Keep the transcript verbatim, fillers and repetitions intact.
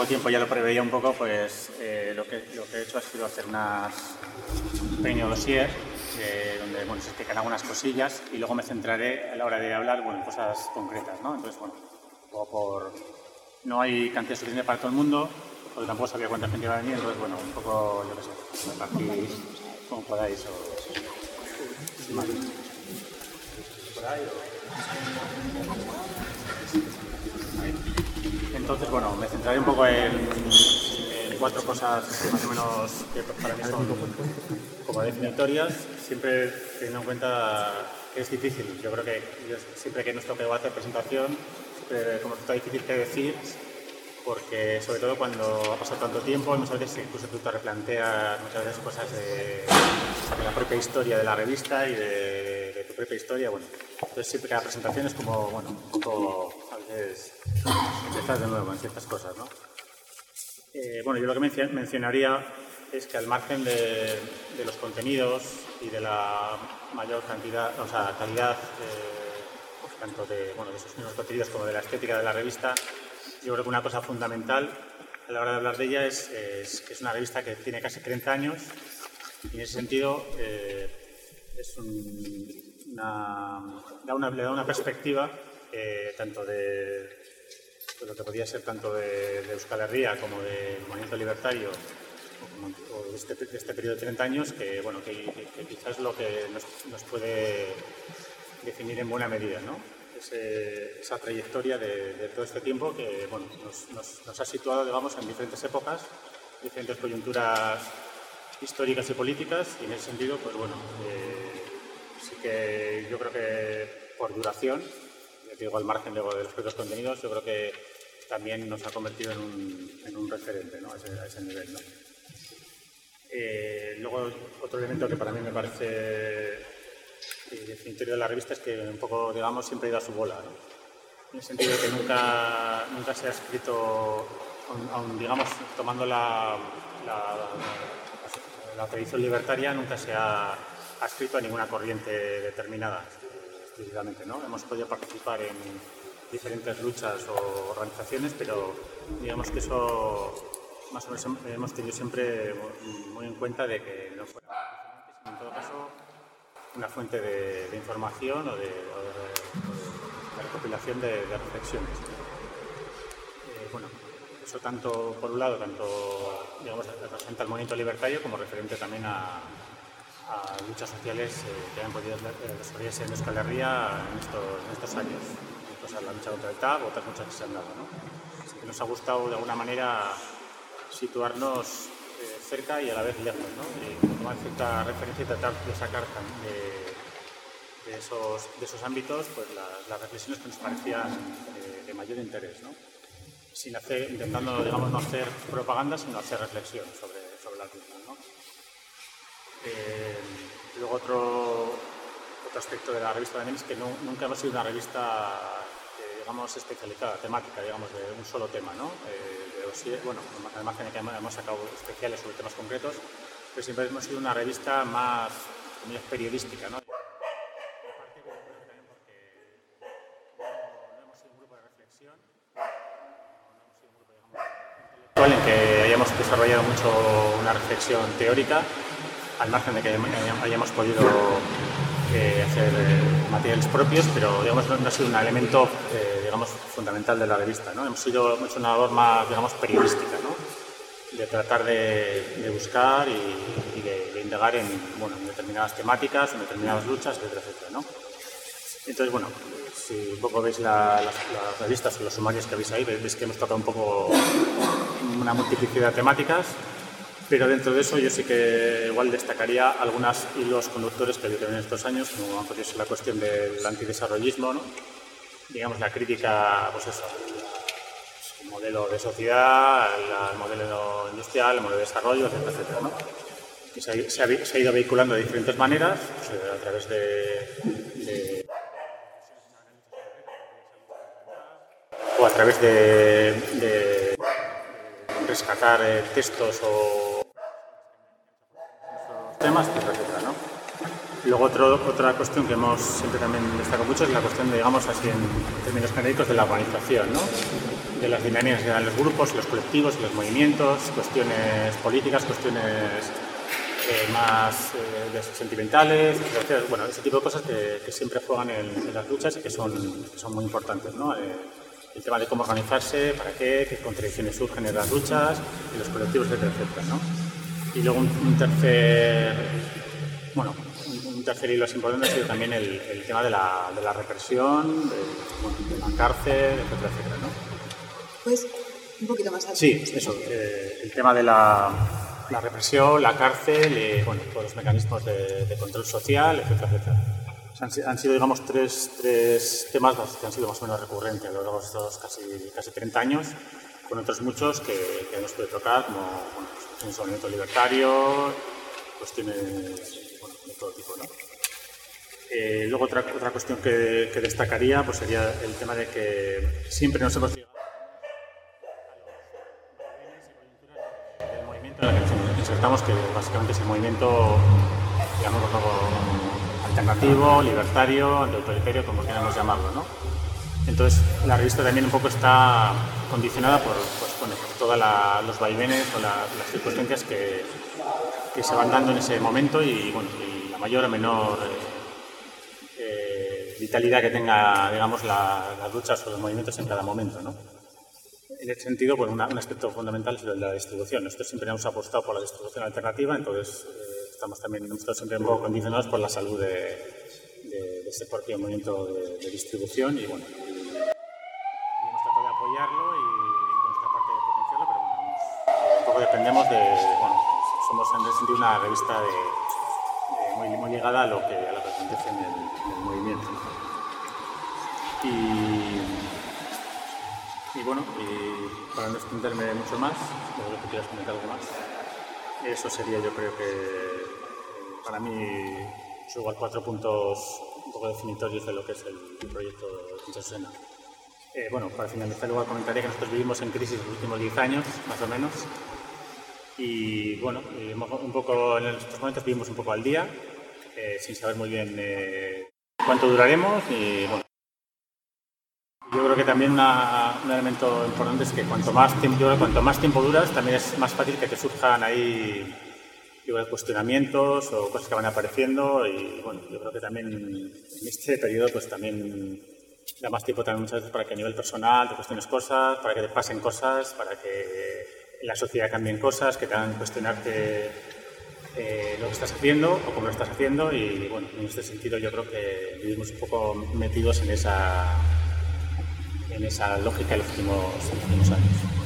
tiempo ya lo preveía un poco, pues eh, lo, que, lo que he hecho ha sido hacer unas, un pequeño dossier eh, donde bueno, se explican algunas cosillas y luego me centraré a la hora de hablar bueno, en cosas concretas, ¿no? Entonces, bueno, por, no hay cantidad suficiente para todo el mundo, porque tampoco sabía cuánta gente iba a venir, entonces, bueno, un poco, yo qué sé, repartís como podáis o... ¿Por ahí o...? Entonces, bueno, me centraré un poco en, en cuatro cosas más o menos que para mí son como definitorias, siempre teniendo en cuenta que es difícil. Yo creo que yo, siempre que nos toque hacer presentación, siempre como está difícil que decir, porque sobre todo cuando ha pasado tanto tiempo, muchas veces incluso tú te replanteas muchas veces cosas de, de la propia historia de la revista y de, de tu propia historia. Bueno, entonces siempre cada presentación es como, bueno, un poco a veces empezar de nuevo en ciertas cosas, ¿no? Eh, bueno, yo lo que menc mencionaría es que al margen de, de los contenidos y de la mayor cantidad, o sea, calidad, eh, pues, tanto de, bueno, de esos mismos contenidos como de la estética de la revista, yo creo que una cosa fundamental a la hora de hablar de ella es, es que es una revista que tiene casi treinta años y en ese sentido eh, es un, una, da una, le da una perspectiva eh, tanto de, de lo que podía ser tanto de, de Euskal Herria como del movimiento libertario o, o de, este, de este periodo de treinta años que, bueno, que, que, que quizás es lo que nos, nos puede definir en buena medida, ¿no? Ese, esa trayectoria de, de todo este tiempo que bueno, nos, nos, nos ha situado digamos, en diferentes épocas, diferentes coyunturas históricas y políticas y en ese sentido, pues bueno, eh, sí que yo creo que por duración, ya te digo al margen luego de los propios contenidos, yo creo que también nos ha convertido en un, en un referente, ¿no? a, ese, a ese nivel, ¿no? Eh, luego otro elemento que para mí me parece el definitorio de la revista es que un poco, digamos, siempre ha ido a su bola, ¿no? En el sentido de que nunca, nunca se ha escrito, aun, aun, digamos, tomando la, la, la, la tradición libertaria, nunca se ha, ha escrito a ninguna corriente determinada, explícitamente, ¿no? Hemos podido participar en diferentes luchas o organizaciones, pero digamos que eso más o menos hemos tenido siempre muy en cuenta de que no fuera, en todo caso, una fuente de, de información o de, o de, o de recopilación de, de reflexiones. Eh, bueno, eso tanto, por un lado, tanto digamos, representa el movimiento libertario como referente también a, a luchas sociales eh, que han podido desarrollarse en Euskal Herria en estos, en estos años. Entonces, la lucha contra el T A B, otras muchas que se han dado, ¿no? Así que nos ha gustado de alguna manera situarnos cerca y a la vez lejos, ¿no? Y tomar cierta referencia y tratar de sacar de, de, esos, de esos ámbitos pues las, las reflexiones que nos parecían de, de mayor interés, ¿no? Sin hacer, intentando, digamos, no hacer propaganda, sino hacer reflexión sobre, sobre la misma, ¿no? Eh, luego otro, otro aspecto de la revista también es que no, nunca hemos sido una revista eh, digamos, especializada, temática, digamos, de un solo tema, ¿no? Eh, bueno, además de que hemos sacado especiales sobre temas concretos, pero siempre hemos sido una revista más, más periodística, ¿no? Y aparte, creo que también porque no hemos sido un grupo de reflexión, no hemos sido un grupo, digamos, intelectual en que hayamos desarrollado mucho una reflexión teórica, al margen de que hayamos podido eh, hacer eh, materiales propios, pero digamos, no, no ha sido un elemento eh, digamos, fundamental de la revista, ¿no? Hemos sido hemos hecho una labor más, digamos, periodística, ¿no? De tratar de, de buscar y, y de, de indagar en, bueno, en determinadas temáticas, en determinadas luchas, etcétera, etcétera, ¿no? Entonces, bueno, si un poco veis la, las, las revistas o los sumarios que veis ahí, veis que hemos tratado un poco una multiplicidad de temáticas, pero dentro de eso yo sí que igual destacaría algunos hilos conductores que vienen en estos años, como ha podido ser la cuestión del antidesarrollismo, ¿no? Digamos, la crítica, pues eso, el modelo de sociedad, el modelo industrial, el modelo de desarrollo, etcétera, etcétera, ¿no? Que se ha, se, ha, se ha ido vehiculando de diferentes maneras, pues, a través de, de... o a través de, de rescatar eh, textos o temas, etcétera, etcétera, ¿no? Luego otro, otra cuestión que hemos siempre también destacado mucho es la cuestión, digamos así en términos genéricos, de la organización, ¿no? de las dinámicas de los grupos, los colectivos, los movimientos, cuestiones políticas, cuestiones eh, más eh, de sentimentales, etcétera. Bueno, ese tipo de cosas que, que siempre juegan en, en las luchas y que son, que son muy importantes, ¿no? Eh, el tema de cómo organizarse, para qué, qué contradicciones surgen en las luchas, en los colectivos, etcétera, etcétera, ¿no? Y luego un, un tercer, bueno, un, un tercer hilo importante ha sido también el, el tema de la, de la represión, de, bueno, de la cárcel, etcétera, etcétera, ¿no? Pues un poquito más alto. Sí, eso, eh, el tema de la, la represión, la cárcel, y, bueno, todos los mecanismos de, de control social, etcétera, etcétera. Han, han sido, digamos, tres, tres temas que han sido más o menos recurrentes a lo largo de estos casi, casi treinta años, con otros muchos que, que hemos podido tocar, como bueno, pues, el movimiento libertario, cuestiones bueno, de todo tipo, ¿no? Eh, luego otra, otra cuestión que, que destacaría pues sería el tema de que siempre nos hemos llegado a los del movimiento en el que nos insertamos, que básicamente es el movimiento, digamos, alternativo, libertario, antiautoritario, como queramos llamarlo, ¿no? Entonces, la revista también un poco está condicionada por, pues, bueno, por todos los vaivenes o la, las circunstancias que, que se van dando en ese momento y, bueno, y la mayor o menor eh, eh, vitalidad que tenga, digamos, la, las luchas o los movimientos en cada momento, ¿no? En ese sentido, pues, una, un aspecto fundamental es el de la distribución. Nosotros siempre hemos apostado por la distribución alternativa, entonces eh, estamos también nosotros siempre un poco condicionados por la salud de, de, de este propio movimiento de, de distribución y, bueno, y, y hemos tratado de apoyarlo y con nuestra parte de potenciarlo, pero bueno, nos, un poco dependemos de, bueno, somos en ese sentido una revista de, de muy, muy ligada a lo que, a lo que acontece en el, en el movimiento, ¿no? Y, y bueno, y para no extenderme mucho más, creo que quieras comentar algo más. Eso sería, yo creo que para mí son igual cuatro puntos un poco definitorios de lo que es el, el proyecto de Susena. Eh, bueno, para finalizar, luego comentaría que nosotros vivimos en crisis los últimos diez años, más o menos, y bueno, y un poco en estos momentos vivimos un poco al día, eh, sin saber muy bien eh, cuánto duraremos y bueno. Yo creo que también una, un elemento importante es que cuanto más tiempo, yo creo que cuanto más tiempo duras, también es más fácil que te surjan ahí igual, cuestionamientos o cosas que van apareciendo y bueno, yo creo que también en este periodo pues también da más tiempo también muchas veces para que a nivel personal te cuestiones cosas, para que te pasen cosas, para que en la sociedad cambien cosas, que te hagan cuestionarte eh, lo que estás haciendo o cómo lo estás haciendo y bueno, en este sentido yo creo que vivimos un poco metidos en esa en esa lógica en los últimos, en los últimos años.